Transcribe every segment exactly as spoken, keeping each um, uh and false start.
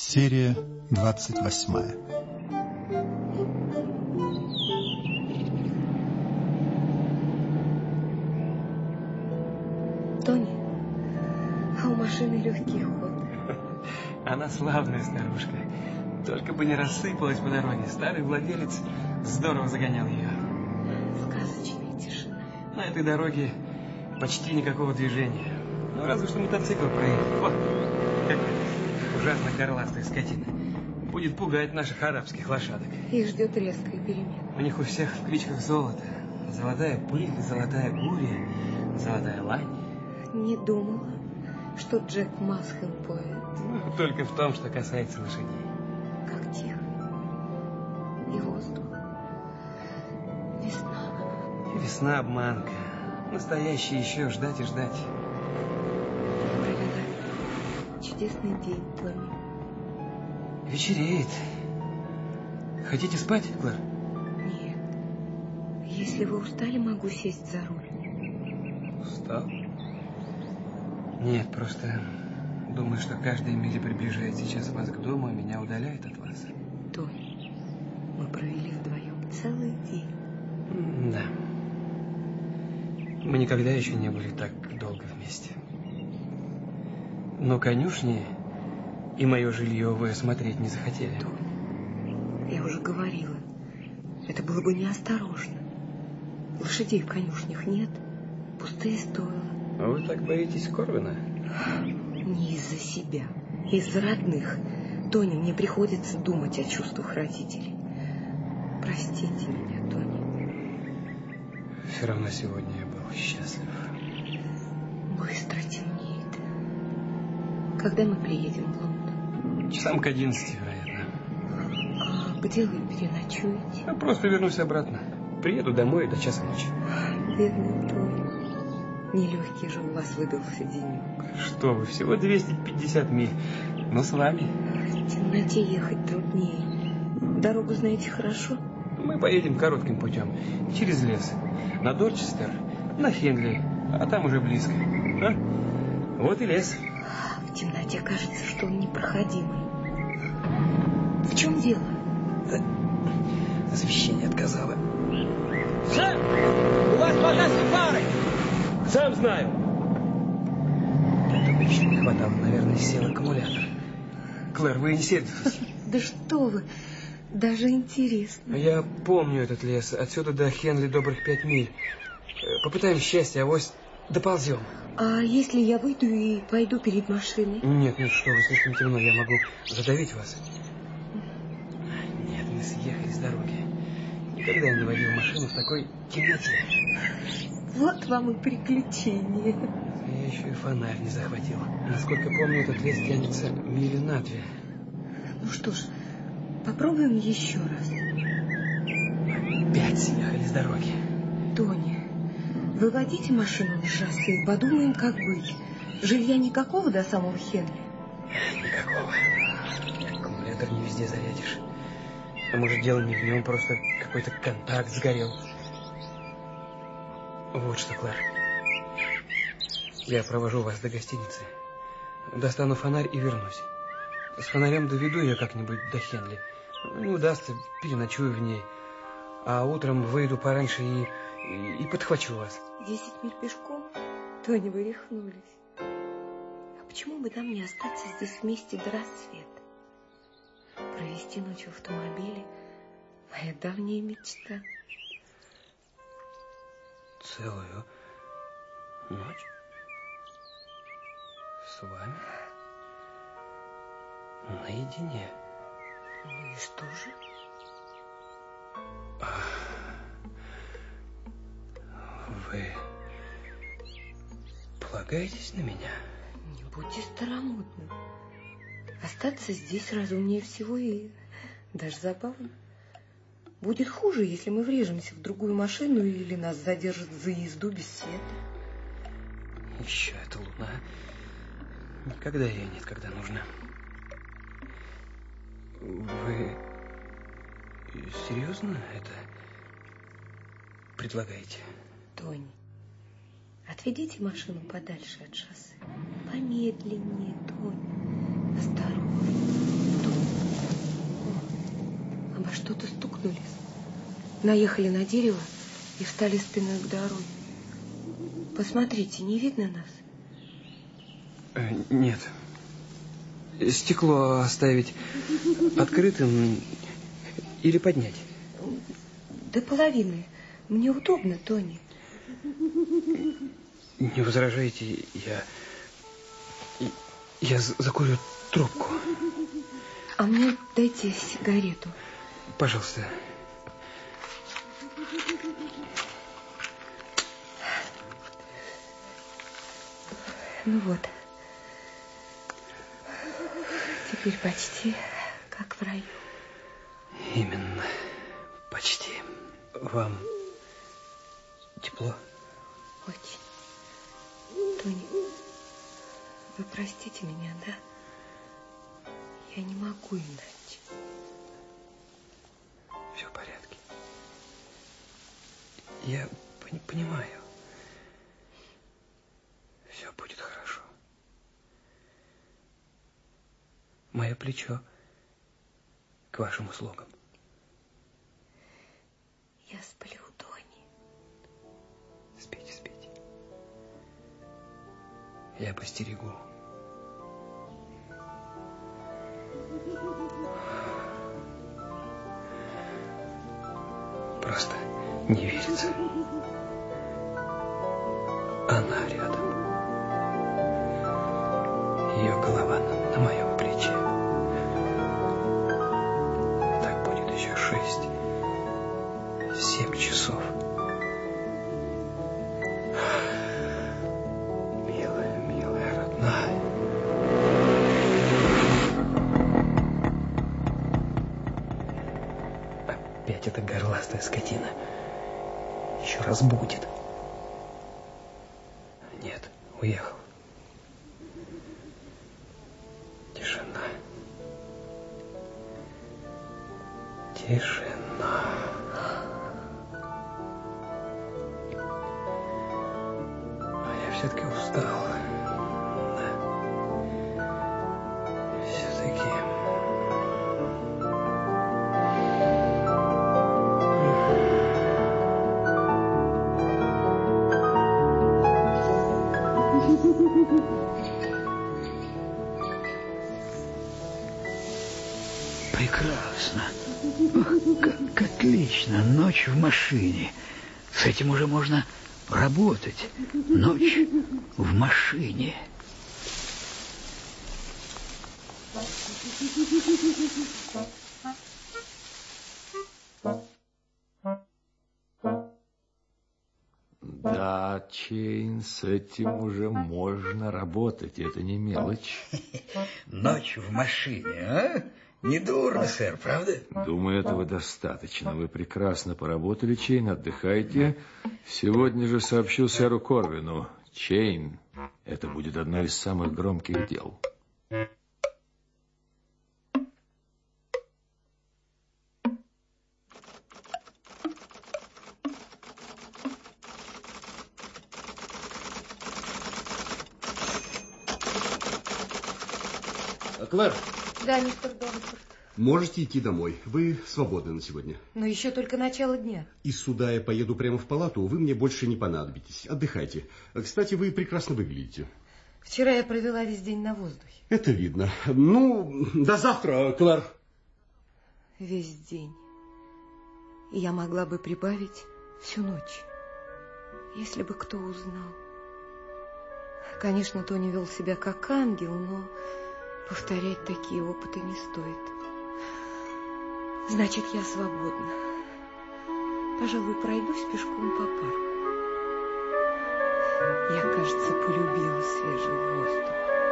Серия двадцать восьмая. Тони, а у машины легкий ход. Она славная старушка. Только бы не рассыпалась по дороге. Старый владелец здорово загонял ее. Сказочная тишина. На этой дороге почти никакого движения. Ну, разве что мотоцикл проедет. Вот, как ужасно горластая скотина. Будет пугать наших арабских лошадок. И ждет резкой перемены. У них у всех в кличках золото. Золотая пыль, золотая буря, золотая лань. Не думала, что Джек Масхэм поэт. Ну, только в том, что касается лошадей. Как тихо. И воздух. Весна. Весна обманка. Настоящий еще ждать и ждать. Чудесный день, Тони. Вечереет. Хотите спать, Клэр? Нет. Если вы устали, могу сесть за руль. Устал? Нет, просто думаю, что каждая миля приближает сейчас вас к дому, а меня удаляет от вас. Тони, мы провели вдвоем целый день. Да. Мы никогда еще не были так долго вместе. Но конюшни и мое жилье вы осмотреть не захотели. Тони, я уже говорила, это было бы неосторожно. Лошадей в конюшнях нет, пустые стойла. А вы так боитесь Корвина? Не из-за себя, из-за родных. Тони, мне приходится думать о чувствах родителей. Простите меня, Тони. Все равно сегодня я был счастлив. Быстро темнеет. Когда мы приедем в Лондон? Часам к одиннадцати, вероятно. А где вы переночуете? Я просто вернусь обратно. Приеду домой до часа ночи. Бедный Тони. Нелегкий же у вас выдался денек. Что вы, всего двести пятьдесят миль. Но с вами. В темноте ехать труднее. Дорогу знаете хорошо? Мы поедем коротким путем. Через лес. На Дорчестер, на Хенли. А там уже близко. А? Вот и лес. В темноте кажется, что он непроходимый. В чем дело? Да. Освещение отказало. Сэм! У вас погасли фары! Сам знаю. Этого еще не хватало. Наверное, сел аккумулятор. Клэр, вы не сердитесь? Да что вы, даже интересно. Я помню этот лес. Отсюда до Хенли добрых пять миль. Попытаем счастье, авось доползем. А если я выйду и пойду перед машиной? Нет, нет, что вы, слишком темно, я могу задавить вас. Нет, мы съехали с дороги. Никогда не водил машину в такой темноте. Вот вам и приключение. Я еще и фонарь не захватил. Насколько помню, этот лес тянется мили на две. Ну что ж, попробуем еще раз. Опять съехали с дороги. Тони, выводите машину на шоссе и подумаем, как быть. Жилья никакого до самого Хенли? Никакого. Аккумулятор не везде зарядишь. А может, дело не в нем, просто какой-то контакт сгорел. Вот что, Клэр. Я провожу вас до гостиницы. Достану фонарь и вернусь. С фонарем доведу ее как-нибудь до Хенли. Не удастся, переночую в ней. А утром выйду пораньше и, и, и подхвачу вас. Десять миль пешком? Тони, вы рехнулись. А почему бы нам не остаться здесь вместе до рассвета? Провести ночь в автомобиле — моя давняя мечта. Целую ночь? С вами? Наедине? Ну и что же? Вы полагаетесь на меня? Не будьте старомодным. Остаться здесь разумнее всего и даже забавно. Будет хуже, если мы врежемся в другую машину или нас задержат за езду без света. Еще эта луна. Никогда ее нет, когда нужно. Вы серьезно это предлагаете? Тони, отведите машину подальше от шоссе. Помедленнее, Тони. Осторожно. наехали на дерево и встали спиной к дороге. Посмотрите, не видно нас? Э, нет. Стекло оставить открытым или поднять? До половины. Мне удобно, Тони. Не возражаете, я... Я закурю трубку. А мне дайте сигарету. Пожалуйста. Ну вот. Теперь почти как в раю. Именно. Почти. Вам тепло? Очень. Тони, вы простите меня, да? Я не могу иначе. Все в порядке. Я пони- понимаю. Все будет хорошо. Мое плечо к вашим услугам. Я сплю, Тони. Спите, спите. Я постерегу. Просто не верится. Она рядом. Ее голова на, на моем плече. Так будет еще шесть, семь часов. Милая, милая, родная. Опять эта горластая скотина. Еще раз будет. Нет, уехал. Тишина. Тишина. А я все-таки устал. Да. Все-таки... Прекрасно. Ох, как отлично. Ночь в машине. С этим уже можно работать. Ночь в машине. Да, Чейн, с этим уже можно работать. Это не мелочь. Ночь в машине, а? Недурно, сэр, правда? Думаю, этого достаточно. Вы прекрасно поработали, Чейн, отдыхайте. Сегодня же сообщу сэру Корвину. Чейн, это будет одно из самых громких дел. Клэр. Да, мистер Дорнфорд. Можете идти домой. Вы свободны на сегодня. Но еще только начало дня. Из суда я поеду прямо в палату. Вы мне больше не понадобитесь. Отдыхайте. Кстати, вы прекрасно выглядите. Вчера я провела весь день на воздухе. Это видно. Ну, до завтра, Клэр. Весь день. И я могла бы прибавить всю ночь, если бы кто узнал. Конечно, Тони вел себя как ангел, но повторять такие опыты не стоит. Значит, я свободна. Пожалуй, пройдусь пешком по парку. Я, кажется, полюбила свежий воздух.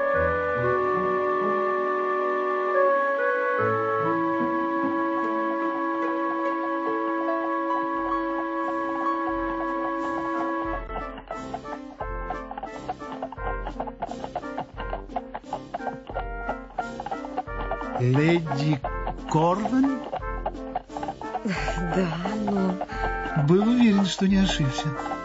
Леди Корвин? Да, но... Был уверен, что не ошибся.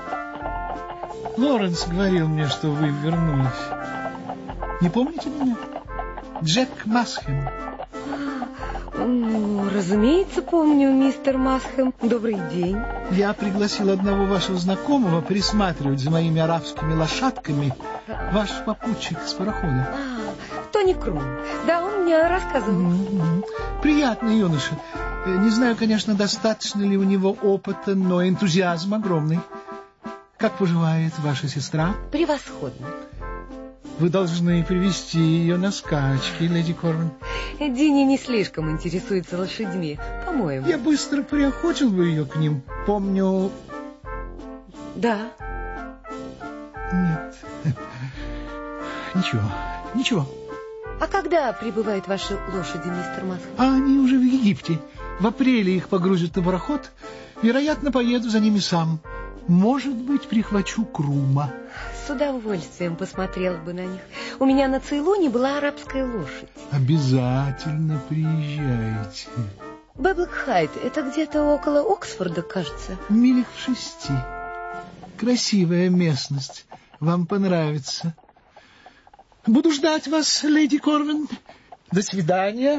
Лоренс говорил мне, что вы вернулись. Не помните меня? Джек Масхем. Ну, разумеется, помню, мистер Масхэм. Добрый день. Я пригласил одного вашего знакомого присматривать за моими арабскими лошадками. Ваш попутчик с парохода. А, Тони Крум. Да, он мне рассказывал. Mm-hmm. Приятный юноша. Не знаю, конечно, достаточно ли у него опыта, но энтузиазм огромный. Как поживает ваша сестра? Превосходно. Вы должны привести ее на скачки, леди Корвин. Динни не слишком интересуется лошадьми, по-моему. Я быстро приохотил бы ее к ним. Помню... Да. Нет. Ничего, ничего. А когда прибывают ваши лошади, мистер Масхэм? А они уже в Египте. В апреле их погрузят на пароход. Вероятно, поеду за ними сам. Может быть, прихвачу Крума. С удовольствием посмотрел бы на них. У меня на Цейлоне была арабская лошадь. Обязательно приезжайте. Бэблок-Хайт, это где-то около Оксфорда, кажется. Милях в шести. Красивая местность. Вам понравится. Буду ждать вас, леди Корвин. До свидания.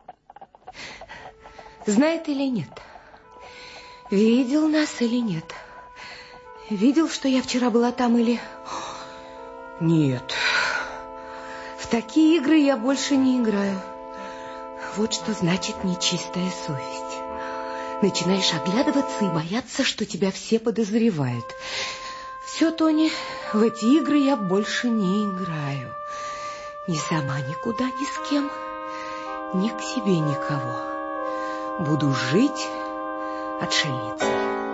Знает или нет? Видел нас или нет? Видел, что я вчера была там или... Нет. В такие игры я больше не играю. Вот что значит нечистая совесть. Начинаешь оглядываться и бояться, что тебя все подозревают. Все, Тони, в эти игры я больше не играю. Ни сама никуда, ни с кем, ни к себе никого. Буду жить отшельницей.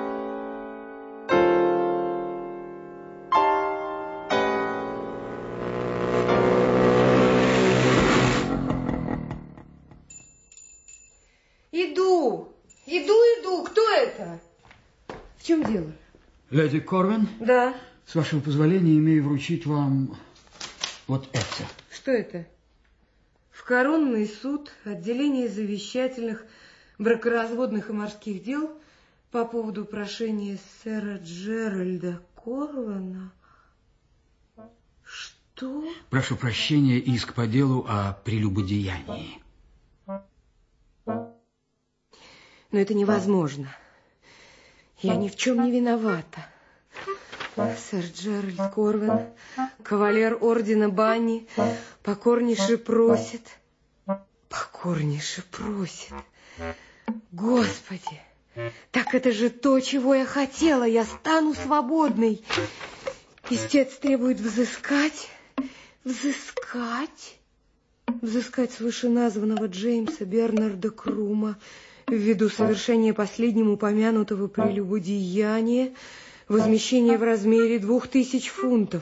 Иду, иду, иду. Кто это? В чем дело? Леди Корвин? Да. С вашего позволения имею вручить вам вот это. Что это? В коронный суд, отделение завещательных, бракоразводных и морских дел по поводу прошения сэра Джеральда Корвана. Что? Прошу прощения, иск по делу о прелюбодеянии. Но это невозможно. Я ни в чем не виновата. Сэр Джеральд Корвин, кавалер ордена Банни, покорнейше просит, покорнейше просит. Господи, так это же то, чего я хотела. Я стану свободной. Истец требует взыскать, взыскать, взыскать с вышеназванного Джеймса Бернарда Крума ввиду совершения последним упомянутого прелюбодеяния возмещение в размере двух тысяч фунтов.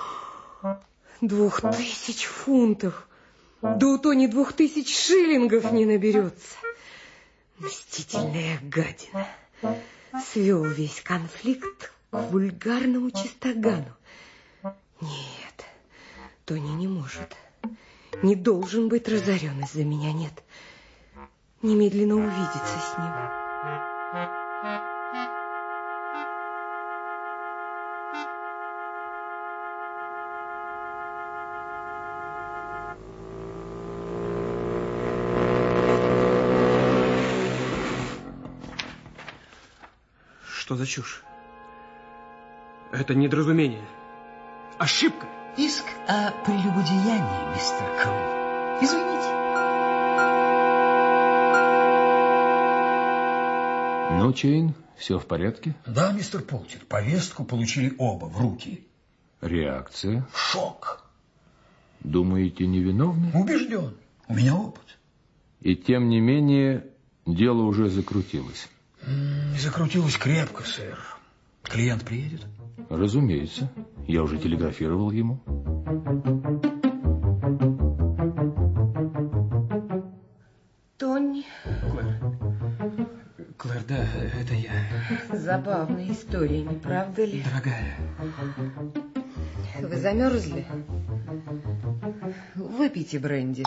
Двух тысяч фунтов. Да у Тони двух тысяч шиллингов не наберется. Мстительная гадина. Свел весь конфликт к вульгарному чистогану. Нет, Тони не может. Не должен быть разорен из-за меня, нет. Немедленно увидеться с ним. Что за чушь? Это недоразумение. Ошибка. Иск о прелюбодеянии, мистер Крум. Извините. Ну, Чейн, все в порядке? Да, мистер Полтер, повестку получили оба в руки. Реакция? Шок. Думаете, невиновны? Убежден. У меня опыт. И тем не менее, дело уже закрутилось. М-м, закрутилось крепко, сэр. Клиент приедет? Разумеется. Я уже телеграфировал ему. Тони. Клэр. Клэр, да, это я. Забавная история, не правда ли? Дорогая. Вы замерзли? Выпейте бренди.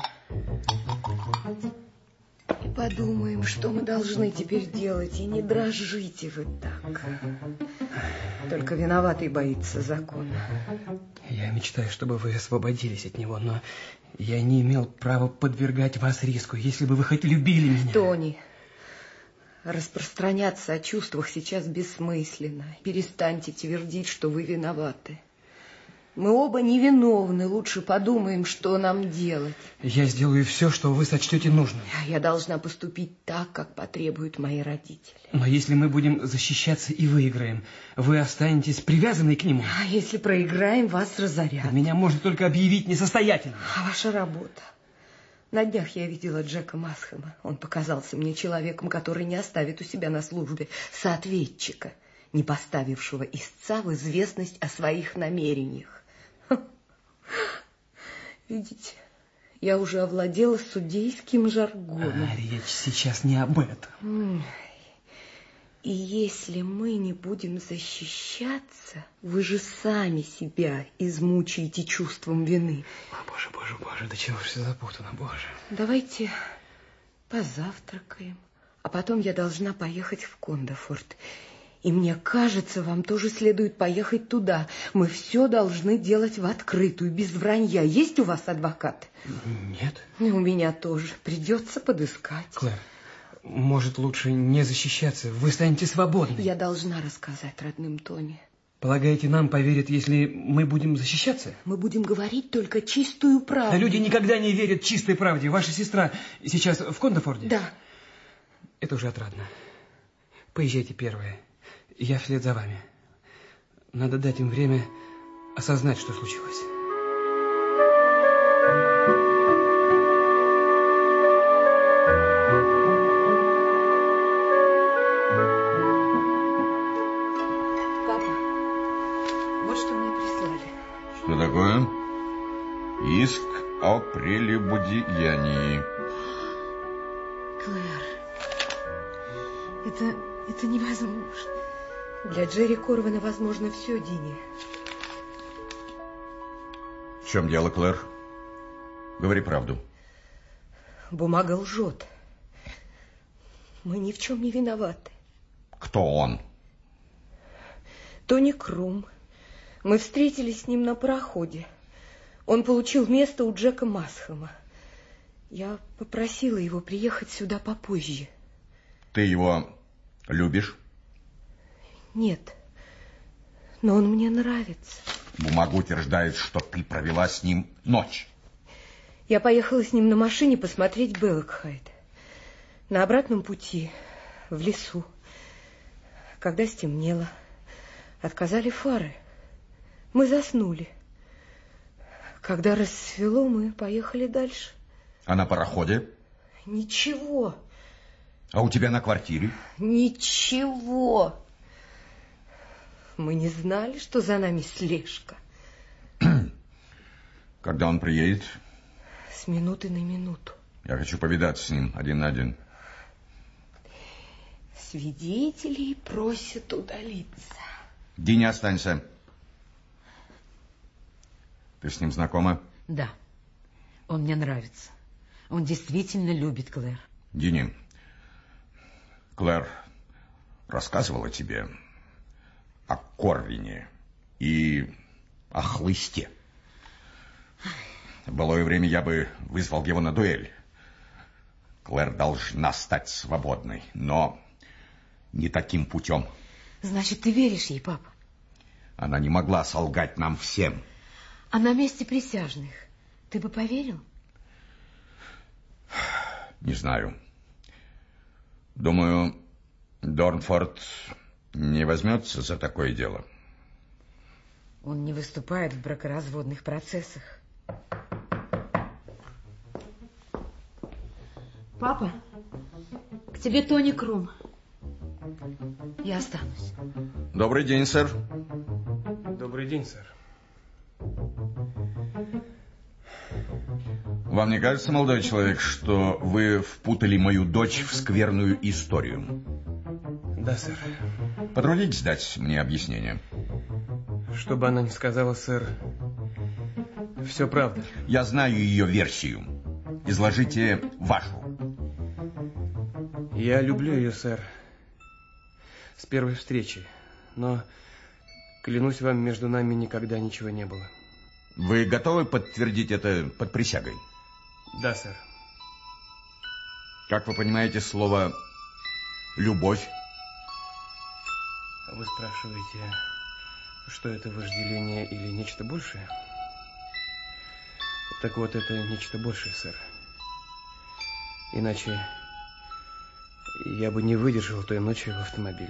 И подумаем, что мы должны теперь делать. И не дрожите вы так. Только виноватый боится закона. Я мечтаю, чтобы вы освободились от него, но я не имел права подвергать вас риску, если бы вы хоть любили меня. Тони, распространяться о чувствах сейчас бессмысленно. Перестаньте твердить, что вы виноваты. Мы оба невиновны, лучше подумаем, что нам делать. Я сделаю все, что вы сочтете нужным. Я должна поступить так, как потребуют мои родители. Но если мы будем защищаться и выиграем, вы останетесь привязанной к нему. А если проиграем, вас разорят. Меня можно только объявить несостоятельным. А ваша работа? На днях я видела Джека Масхэма. Он показался мне человеком, который не оставит у себя на службе соответчика, не поставившего истца в известность о своих намерениях. Видите, я уже овладела судейским жаргоном. А, речь сейчас не об этом. И если мы не будем защищаться, вы же сами себя измучаете чувством вины. О, боже, боже, боже, да чего же все запутано, боже. Давайте позавтракаем, а потом я должна поехать в Кондофорт. И мне кажется, вам тоже следует поехать туда. Мы все должны делать в открытую, без вранья. Есть у вас адвокат? Нет. И у меня тоже. Придется подыскать. Клэр, может, лучше не защищаться? Вы станете свободны. Я должна рассказать родным Тони. Полагаете, нам поверят, если мы будем защищаться? Мы будем говорить только чистую правду. Да люди никогда не верят чистой правде. Ваша сестра сейчас в Кондофорде? Да. Это уже отрадно. Поезжайте первые. Я вслед за вами. Надо дать им время осознать, что случилось. Папа, вот что мне прислали. Что такое? Иск о прелюбодеянии. Клэр, это, это невозможно. Для Джерри Корвина возможно все, Дини. В чем дело, Клэр? Говори правду. Бумага лжет. Мы ни в чем не виноваты. Кто он? Тони Крум. Мы встретились с ним на пароходе. Он получил место у Джека Масхэма. Я попросила его приехать сюда попозже. Ты его любишь? Нет, но он мне нравится. Бумага утверждает, что ты провела с ним ночь. Я поехала с ним на машине посмотреть Беллокхайд. На обратном пути, в лесу, когда стемнело, отказали фары. Мы заснули. Когда рассвело, мы поехали дальше. А на пароходе? Ничего. А у тебя на квартире? Ничего. Мы не знали, что за нами слежка. Когда он приедет? С минуты на минуту. Я хочу повидаться с ним один на один. Свидетелей просят удалиться. Дини, останься. Ты с ним знакома? Да. Он мне нравится. Он действительно любит Клэр. Дини, Клэр рассказывала тебе о Корвине и о хлысте. В былое время я бы вызвал его на дуэль. Клэр должна стать свободной, но не таким путем. Значит, ты веришь ей, папа? Она не могла солгать нам всем. А на месте присяжных ты бы поверил? Не знаю. Думаю, Дорнфорд не возьмется за такое дело. Он не выступает в бракоразводных процессах. Папа, к тебе Тони Крум. Я останусь. Добрый день, сэр. Добрый день, сэр. Вам не кажется, молодой человек, что вы впутали мою дочь в скверную историю? Да, сэр. Потрудитесь дать мне объяснение. Что бы она ни сказала, сэр, все правда. Я знаю ее версию. Изложите вашу. Я люблю ее, сэр, с первой встречи, но, клянусь вам, между нами никогда ничего не было. Вы готовы подтвердить это под присягой? Да, сэр. Как вы понимаете слово «любовь»? Вы спрашиваете, что это вожделение или нечто большее? Так вот, это нечто большее, сэр. Иначе я бы не выдержал той ночи в автомобиле.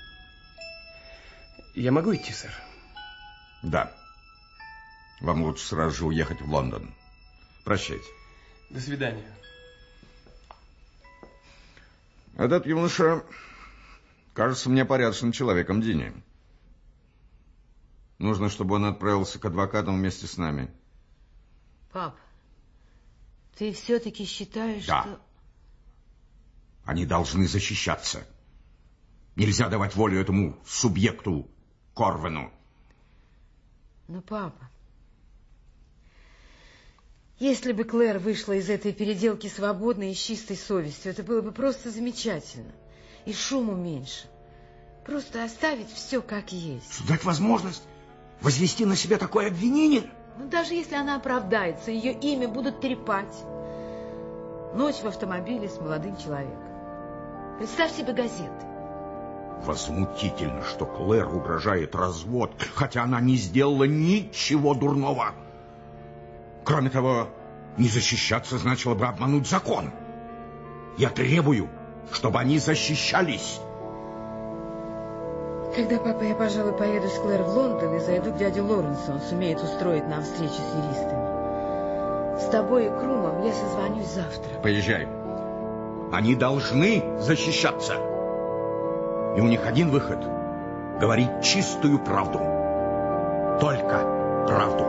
Я могу идти, сэр? Да. Вам лучше сразу же уехать в Лондон. Прощайте. До свидания. Этот юноша кажется мне порядочным человеком, Дини. Нужно, чтобы он отправился к адвокатам вместе с нами. Пап, ты все-таки считаешь, да. что... Они должны защищаться. Нельзя давать волю этому субъекту, Корвину. Ну, папа, если бы Клэр вышла из этой переделки свободной и с чистой совестью, это было бы просто замечательно. И шуму меньше. Просто оставить все как есть. Дать возможность возвести на себя такое обвинение? Ну, даже если она оправдается, ее имя будут трепать. Ночь в автомобиле с молодым человеком. Представь себе газеты. Возмутительно, что Клэр угрожает развод, хотя она не сделала ничего дурного. Кроме того, не защищаться значило бы обмануть закон. Я требую, чтобы они защищались. Когда, папа, я, пожалуй, поеду с Клэр в Лондон и зайду к дяде Лоренсу, он сумеет устроить нам встречу с юристами. С тобой и Крумом я созвонюсь завтра. Поезжай. Они должны защищаться. И у них один выход — говорить чистую правду. Только правду.